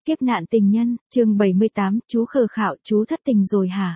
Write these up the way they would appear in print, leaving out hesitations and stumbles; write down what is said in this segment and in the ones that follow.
Kiếp nạn tình nhân, chương 78, chú khờ khạo, chú thất tình rồi hả?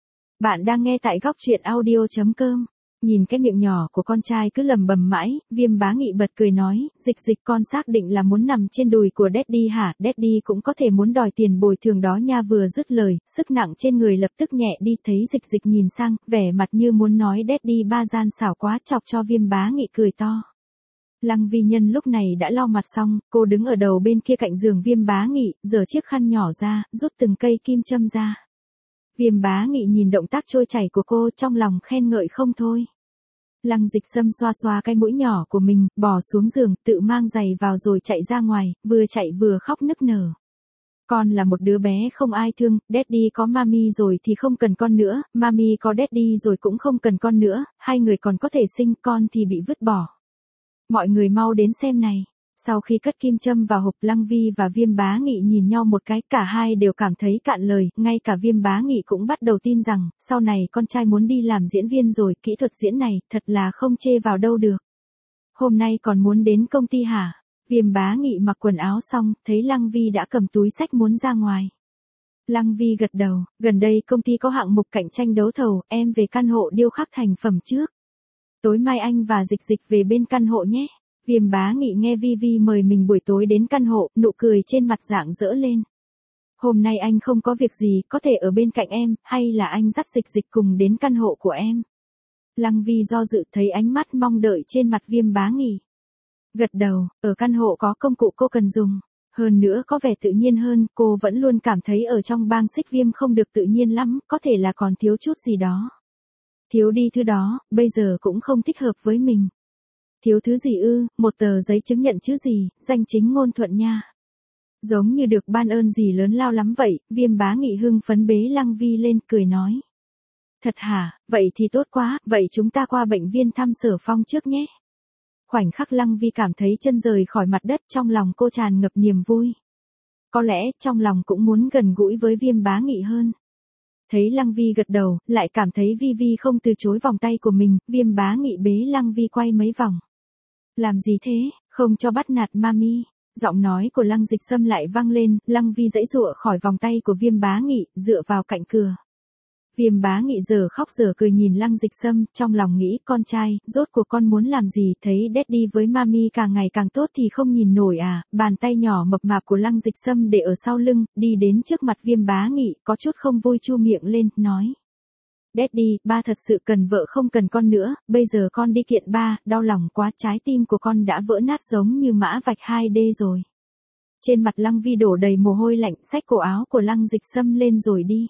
Bạn đang nghe tại góc truyện audio.com. Nhìn cái miệng nhỏ của con trai cứ lầm bầm mãi, Viêm Bá Nghị bật cười nói, dịch con xác định là muốn nằm trên đùi của Daddy hả? Daddy cũng có thể muốn đòi tiền bồi thường đó nha. Vừa dứt lời, sức nặng trên người lập tức nhẹ đi. Thấy dịch nhìn sang, vẻ mặt như muốn nói Daddy ba gian xảo quá, chọc cho Viêm Bá Nghị cười to. Lăng Vi Nhân lúc này đã lau mặt xong, cô đứng ở đầu bên kia cạnh giường Viêm Bá Nghị, giở chiếc khăn nhỏ ra, rút từng cây kim châm ra. Viêm Bá Nghị nhìn động tác trôi chảy của cô, trong lòng khen ngợi không thôi. Lăng Dịch Sâm xoa xoa cái mũi nhỏ của mình, bò xuống giường, tự mang giày vào rồi chạy ra ngoài, vừa chạy vừa khóc nức nở. Con là một đứa bé không ai thương, Daddy có Mami rồi thì không cần con nữa, Mami có Daddy rồi cũng không cần con nữa, hai người còn có thể sinh, con thì bị vứt bỏ. Mọi người mau đến xem này. Sau khi cất kim châm vào hộp, Lăng Vi và Viêm Bá Nghị nhìn nhau một cái, cả hai đều cảm thấy cạn lời, ngay cả Viêm Bá Nghị cũng bắt đầu tin rằng, sau này con trai muốn đi làm diễn viên rồi, kỹ thuật diễn này, thật là không chê vào đâu được. Hôm nay còn muốn đến công ty hả? Viêm Bá Nghị mặc quần áo xong, thấy Lăng Vi đã cầm túi xách muốn ra ngoài. Lăng Vi gật đầu, gần đây công ty có hạng mục cạnh tranh đấu thầu, em về căn hộ điêu khắc thành phẩm trước. Tối mai anh và dịch về bên căn hộ nhé. Viêm Bá Nghị nghe Vi mời mình buổi tối đến căn hộ, nụ cười trên mặt rạng rỡ lên. Hôm nay anh không có việc gì, có thể ở bên cạnh em, hay là anh dắt dịch cùng đến căn hộ của em. Lăng Vi do dự, thấy ánh mắt mong đợi trên mặt Viêm Bá Nghị. Gật đầu, ở căn hộ có công cụ cô cần dùng. Hơn nữa có vẻ tự nhiên hơn, cô vẫn luôn cảm thấy ở trong bang Xích Viêm không được tự nhiên lắm, có thể là còn thiếu chút gì đó. Thiếu đi thứ đó, bây giờ cũng không thích hợp với mình. Thiếu thứ gì ư? Một tờ giấy chứng nhận chứ gì, danh chính ngôn thuận nha. Giống như được ban ơn gì lớn lao lắm vậy, Viêm Bá Nghị hưng phấn bế Lăng Vi lên, cười nói. Thật hả, vậy thì tốt quá, vậy chúng ta qua bệnh viện thăm Sở Phong trước nhé. Khoảnh khắc Lăng Vi cảm thấy chân rời khỏi mặt đất, trong lòng cô tràn ngập niềm vui. Có lẽ trong lòng cũng muốn gần gũi với Viêm Bá Nghị hơn. Thấy Lăng Vi gật đầu, lại cảm thấy Vi không từ chối vòng tay của mình, Viêm Bá Nghị bế Lăng Vi quay mấy vòng. Làm gì thế, không cho bắt nạt Mami. Giọng nói của Lăng Dịch Sâm lại vang lên, Lăng Vi giãy giụa khỏi vòng tay của Viêm Bá Nghị, dựa vào cạnh cửa. Viêm Bá Nghị giờ khóc giờ cười nhìn Lăng Dịch Sâm, trong lòng nghĩ con trai, rốt cuộc con muốn làm gì, thấy Daddy với Mami càng ngày càng tốt thì không nhìn nổi à. Bàn tay nhỏ mập mạp của Lăng Dịch Sâm để ở sau lưng, đi đến trước mặt Viêm Bá Nghị, có chút không vui chu miệng lên, nói. Daddy, ba thật sự cần vợ không cần con nữa, bây giờ con đi kiện ba, đau lòng quá, trái tim của con đã vỡ nát giống như mã vạch 2D rồi. Trên mặt Lăng Vi đổ đầy mồ hôi lạnh, xách cổ áo của Lăng Dịch Sâm lên rồi đi.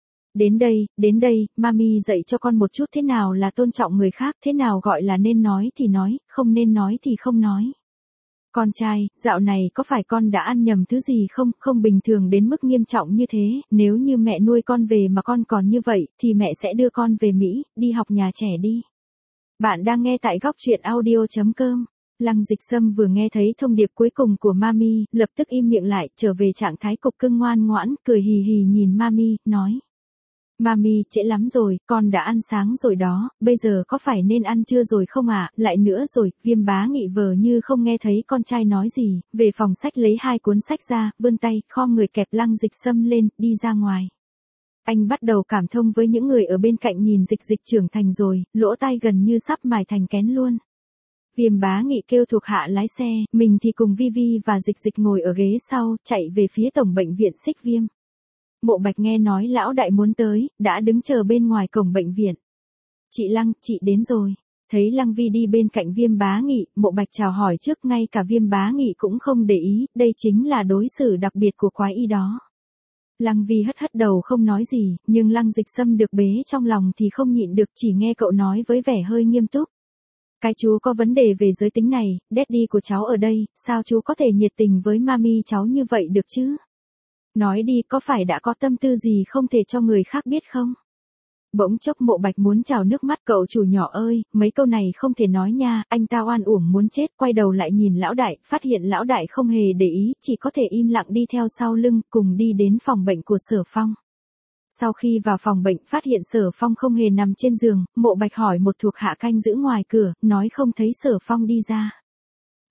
Đến đây, Mami dạy cho con một chút thế nào là tôn trọng người khác, thế nào gọi là nên nói thì nói, không nên nói thì không nói. Con trai, dạo này có phải con đã ăn nhầm thứ gì không bình thường đến mức nghiêm trọng như thế, nếu như mẹ nuôi con về mà con còn như vậy, thì mẹ sẽ đưa con về Mỹ, đi học nhà trẻ đi. Bạn đang nghe tại góc truyện audio.com. Lăng Dịch Sâm vừa nghe thấy thông điệp cuối cùng của Mami, lập tức im miệng lại, trở về trạng thái cục cưng ngoan ngoãn, cười hì hì nhìn Mami, nói. Mami, trễ lắm rồi, con đã ăn sáng rồi đó, bây giờ có phải nên ăn trưa rồi không ạ? Lại nữa rồi, Viêm Bá Nghị vờ như không nghe thấy con trai nói gì, về phòng sách lấy 2 cuốn sách ra, vươn tay, khom người kẹp Lăng Dịch Sâm lên, đi ra ngoài. Anh bắt đầu cảm thông với những người ở bên cạnh nhìn dịch trưởng thành rồi, lỗ tai gần như sắp mài thành kén luôn. Viêm Bá Nghị kêu thuộc hạ lái xe, mình thì cùng Vi và dịch ngồi ở ghế sau, chạy về phía tổng bệnh viện Xích Viêm. Mộ Bạch nghe nói lão đại muốn tới, đã đứng chờ bên ngoài cổng bệnh viện. Chị Lăng, chị đến rồi. Thấy Lăng Vi đi bên cạnh Viêm Bá Nghị, Mộ Bạch chào hỏi trước, ngay cả Viêm Bá Nghị cũng không để ý, đây chính là đối xử đặc biệt của quái y đó. Lăng Vi hất đầu không nói gì, nhưng Lăng Dịch Sâm được bế trong lòng thì không nhịn được, chỉ nghe cậu nói với vẻ hơi nghiêm túc. Cái chú có vấn đề về giới tính này, Daddy của cháu ở đây, sao chú có thể nhiệt tình với Mami cháu như vậy được chứ? Nói đi, có phải đã có tâm tư gì không thể cho người khác biết không? Bỗng chốc Mộ Bạch muốn trào nước mắt, cậu chủ nhỏ ơi, mấy câu này không thể nói nha, anh ta oan uổng muốn chết, quay đầu lại nhìn lão đại, phát hiện lão đại không hề để ý, chỉ có thể im lặng đi theo sau lưng, cùng đi đến phòng bệnh của Sở Phong. Sau khi vào phòng bệnh phát hiện Sở Phong không hề nằm trên giường, Mộ Bạch hỏi một thuộc hạ canh giữ ngoài cửa, nói không thấy Sở Phong đi ra.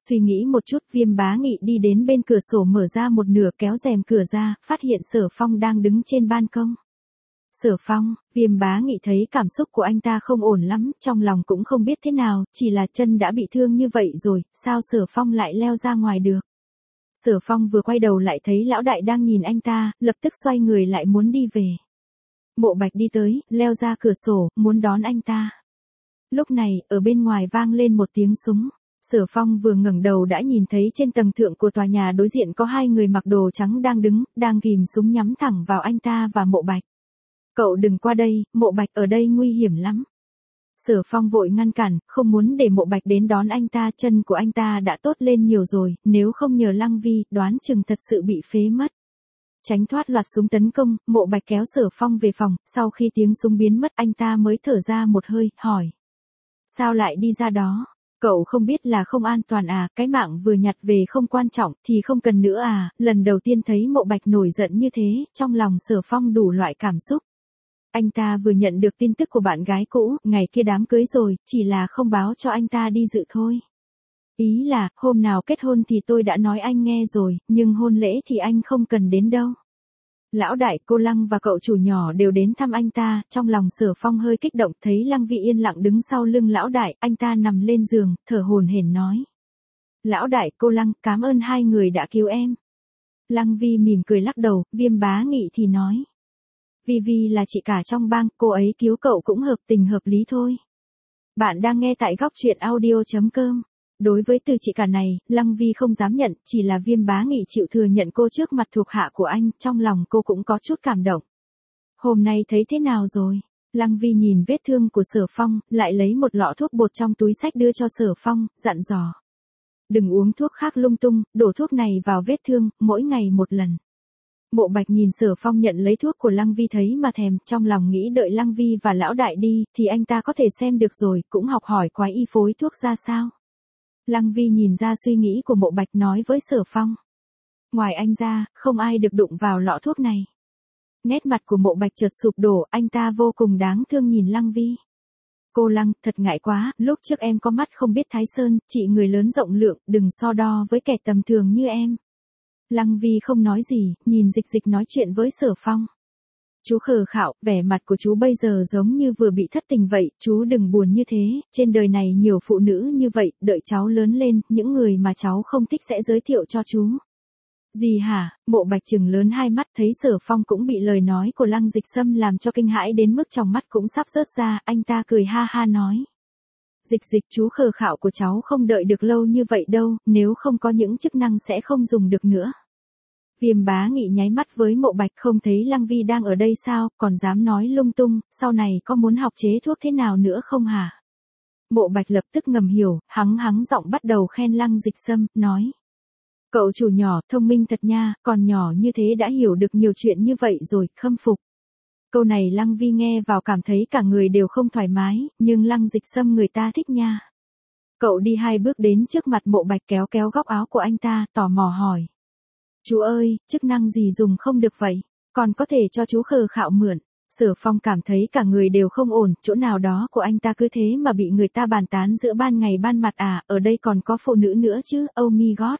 Suy nghĩ một chút, Viêm Bá Nghị đi đến bên cửa sổ mở ra một nửa kéo rèm cửa ra, phát hiện Sở Phong đang đứng trên ban công. Sở Phong, Viêm Bá Nghị thấy cảm xúc của anh ta không ổn lắm, trong lòng cũng không biết thế nào, chỉ là chân đã bị thương như vậy rồi, sao Sở Phong lại leo ra ngoài được. Sở Phong vừa quay đầu lại thấy lão đại đang nhìn anh ta, lập tức xoay người lại muốn đi về. Mộ Bạch đi tới, leo ra cửa sổ, muốn đón anh ta. Lúc này, ở bên ngoài vang lên một tiếng súng. Sở Phong vừa ngẩng đầu đã nhìn thấy trên tầng thượng của tòa nhà đối diện có hai người mặc đồ trắng đang đứng, đang ghim súng nhắm thẳng vào anh ta và Mộ Bạch. Cậu đừng qua đây, Mộ Bạch ở đây nguy hiểm lắm. Sở Phong vội ngăn cản, không muốn để Mộ Bạch đến đón anh ta, chân của anh ta đã tốt lên nhiều rồi, nếu không nhờ Lăng Vi, đoán chừng thật sự bị phế mất. Tránh thoát loạt súng tấn công, Mộ Bạch kéo Sở Phong về phòng, sau khi tiếng súng biến mất anh ta mới thở ra một hơi, hỏi. Sao lại đi ra đó? Cậu không biết là không an toàn à, cái mạng vừa nhặt về không quan trọng thì không cần nữa à, lần đầu tiên thấy Mộ Bạch nổi giận như thế, trong lòng Sở Phong đủ loại cảm xúc. Anh ta vừa nhận được tin tức của bạn gái cũ, ngày kia đám cưới rồi, chỉ là không báo cho anh ta đi dự thôi. Ý là, hôm nào kết hôn thì tôi đã nói anh nghe rồi, nhưng hôn lễ thì anh không cần đến đâu. Lão đại, cô Lăng và cậu chủ nhỏ đều đến thăm anh ta, trong lòng Sở Phong hơi kích động, thấy Lăng Vi yên lặng đứng sau lưng lão đại, anh ta nằm lên giường, thở hổn hển nói. Lão đại, cô Lăng, cảm ơn hai người đã cứu em. Lăng Vi mỉm cười lắc đầu, Viêm Bá Nghị thì nói. Vi là chị cả trong bang, cô ấy cứu cậu cũng hợp tình hợp lý thôi. Bạn đang nghe tại góc truyện audio.com. Đối với từ chị cả này, Lăng Vi không dám nhận, chỉ là Viêm Bá Nghị chịu thừa nhận cô trước mặt thuộc hạ của anh, trong lòng cô cũng có chút cảm động. Hôm nay thấy thế nào rồi? Lăng Vi nhìn vết thương của Sở Phong, lại lấy một lọ thuốc bột trong túi xách đưa cho Sở Phong, dặn dò. Đừng uống thuốc khác lung tung, đổ thuốc này vào vết thương, mỗi ngày một lần. Mộ Bạch nhìn Sở Phong nhận lấy thuốc của Lăng Vi thấy mà thèm, trong lòng nghĩ đợi Lăng Vi và lão đại đi, thì anh ta có thể xem được rồi, cũng học hỏi quái y phối thuốc ra sao. Lăng Vi nhìn ra suy nghĩ của Mộ Bạch nói với Sở Phong. Ngoài anh ra, không ai được đụng vào lọ thuốc này. Nét mặt của Mộ Bạch chợt sụp đổ, anh ta vô cùng đáng thương nhìn Lăng Vi. Cô Lăng, thật ngại quá, lúc trước em có mắt không biết Thái Sơn, chị người lớn rộng lượng, đừng so đo với kẻ tầm thường như em. Lăng Vi không nói gì, nhìn Dịch Dịch nói chuyện với Sở Phong. Chú khờ khạo, vẻ mặt của chú bây giờ giống như vừa bị thất tình vậy, chú đừng buồn như thế, trên đời này nhiều phụ nữ như vậy, đợi cháu lớn lên, những người mà cháu không thích sẽ giới thiệu cho chú. Gì hả? Mộ Bạch trừng lớn hai mắt thấy Sở Phong cũng bị lời nói của Lăng Dịch Sâm làm cho kinh hãi đến mức trong mắt cũng sắp rớt ra, anh ta cười ha ha nói. Dịch Dịch, chú khờ khạo của cháu không đợi được lâu như vậy đâu, nếu không có những chức năng sẽ không dùng được nữa. Viêm Bá Nghị nháy mắt với Mộ Bạch, không thấy Lăng Vi đang ở đây sao, còn dám nói lung tung, sau này có muốn học chế thuốc thế nào nữa không hả? Mộ Bạch lập tức ngầm hiểu, hắng giọng bắt đầu khen Lăng Dịch Sâm, nói. Cậu chủ nhỏ, thông minh thật nha, còn nhỏ như thế đã hiểu được nhiều chuyện như vậy rồi, khâm phục. Câu này Lăng Vi nghe vào cảm thấy cả người đều không thoải mái, nhưng Lăng Dịch Sâm người ta thích nha. Cậu đi hai bước đến trước mặt Mộ Bạch kéo kéo góc áo của anh ta, tò mò hỏi. Chú ơi, chức năng gì dùng không được vậy? Còn có thể cho chú khờ khạo mượn. Sở Phong cảm thấy cả người đều không ổn, chỗ nào đó của anh ta cứ thế mà bị người ta bàn tán giữa ban ngày ban mặt à, ở đây còn có phụ nữ nữa chứ, oh my god.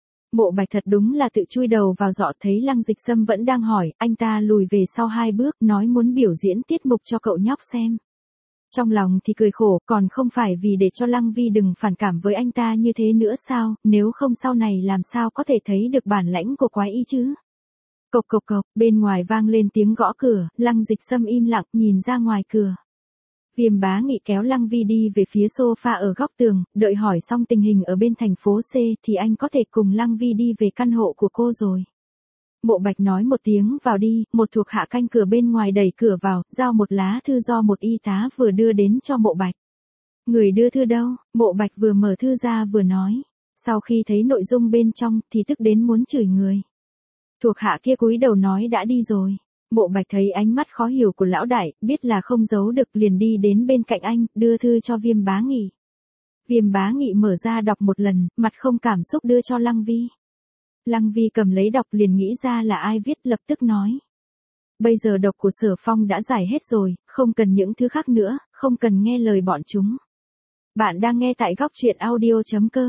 Mộ Bạch thật đúng là tự chui đầu vào giọ, thấy Lăng Dịch Sâm vẫn đang hỏi, anh ta lùi về sau hai bước, nói muốn biểu diễn tiết mục cho cậu nhóc xem. Trong lòng thì cười khổ, còn không phải vì để cho Lăng Vi đừng phản cảm với anh ta như thế nữa sao, nếu không sau này làm sao có thể thấy được bản lãnh của quái y chứ. Cộc cộc cộc, bên ngoài vang lên tiếng gõ cửa, Lăng Dịch Sâm im lặng nhìn ra ngoài cửa. Viêm Bá Nghị kéo Lăng Vi đi về phía sofa ở góc tường, đợi hỏi xong tình hình ở bên thành phố C thì anh có thể cùng Lăng Vi đi về căn hộ của cô rồi. Mộ Bạch nói một tiếng vào đi, một thuộc hạ canh cửa bên ngoài đẩy cửa vào, giao một lá thư do một y tá vừa đưa đến cho Mộ Bạch. Người đưa thư đâu? Mộ Bạch vừa mở thư ra vừa nói. Sau khi thấy nội dung bên trong thì tức đến muốn chửi người. Thuộc hạ kia cúi đầu nói đã đi rồi. Mộ Bạch thấy ánh mắt khó hiểu của lão đại, biết là không giấu được liền đi đến bên cạnh anh, đưa thư cho Viêm Bá Nghị. Viêm Bá Nghị mở ra đọc một lần, mặt không cảm xúc đưa cho Lăng Vi. Lăng Vi cầm lấy đọc liền nghĩ ra là ai viết, lập tức nói. Bây giờ độc của Sở Phong đã giải hết rồi, không cần những thứ khác nữa, không cần nghe lời bọn chúng. Bạn đang nghe tại góc truyện audio.com.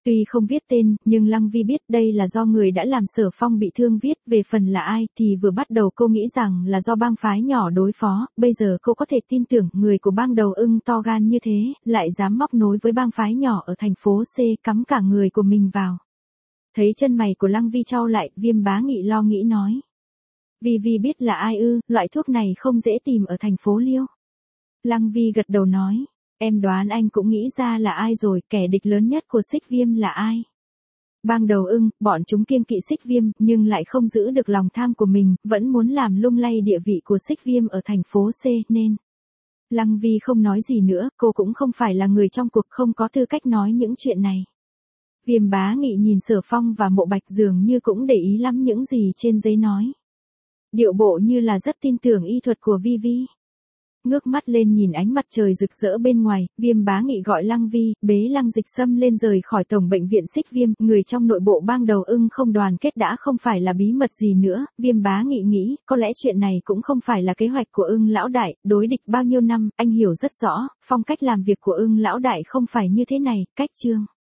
Tuy không viết tên, nhưng Lăng Vi biết đây là do người đã làm Sở Phong bị thương viết, về phần là ai thì vừa bắt đầu cô nghĩ rằng là do bang phái nhỏ đối phó, bây giờ cô có thể tin tưởng người của bang Đầu Ưng to gan như thế, lại dám móc nối với bang phái nhỏ ở thành phố C, cắm cả người của mình vào. Thấy chân mày của Lăng Vi chau lại, Viêm Bá Nghị lo nghĩ nói. Vi biết là ai ư, loại thuốc này không dễ tìm ở thành phố Liêu. Lăng Vi gật đầu nói. Em đoán anh cũng nghĩ ra là ai rồi, kẻ địch lớn nhất của Xích Viêm là ai? Bang Đầu Ưng, bọn chúng kiêng kỵ Xích Viêm, nhưng lại không giữ được lòng tham của mình, vẫn muốn làm lung lay địa vị của Xích Viêm ở thành phố C, nên. Lăng Vi không nói gì nữa, cô cũng không phải là người trong cuộc, không có tư cách nói những chuyện này. Viêm Bá Nghị nhìn Sở Phong và Mộ Bạch dường như cũng để ý lắm những gì trên giấy nói. Điệu bộ như là rất tin tưởng y thuật của Vi. Ngước mắt lên nhìn ánh mặt trời rực rỡ bên ngoài, Viêm Bá Nghị gọi Lăng Vi, bế Lăng Dịch Sâm lên rời khỏi tổng bệnh viện Xích Viêm, người trong nội bộ bang Đầu Ưng không đoàn kết đã không phải là bí mật gì nữa, Viêm Bá Nghị nghĩ, có lẽ chuyện này cũng không phải là kế hoạch của Ưng lão đại, đối địch bao nhiêu năm, anh hiểu rất rõ, phong cách làm việc của Ưng lão đại không phải như thế này, cách chương.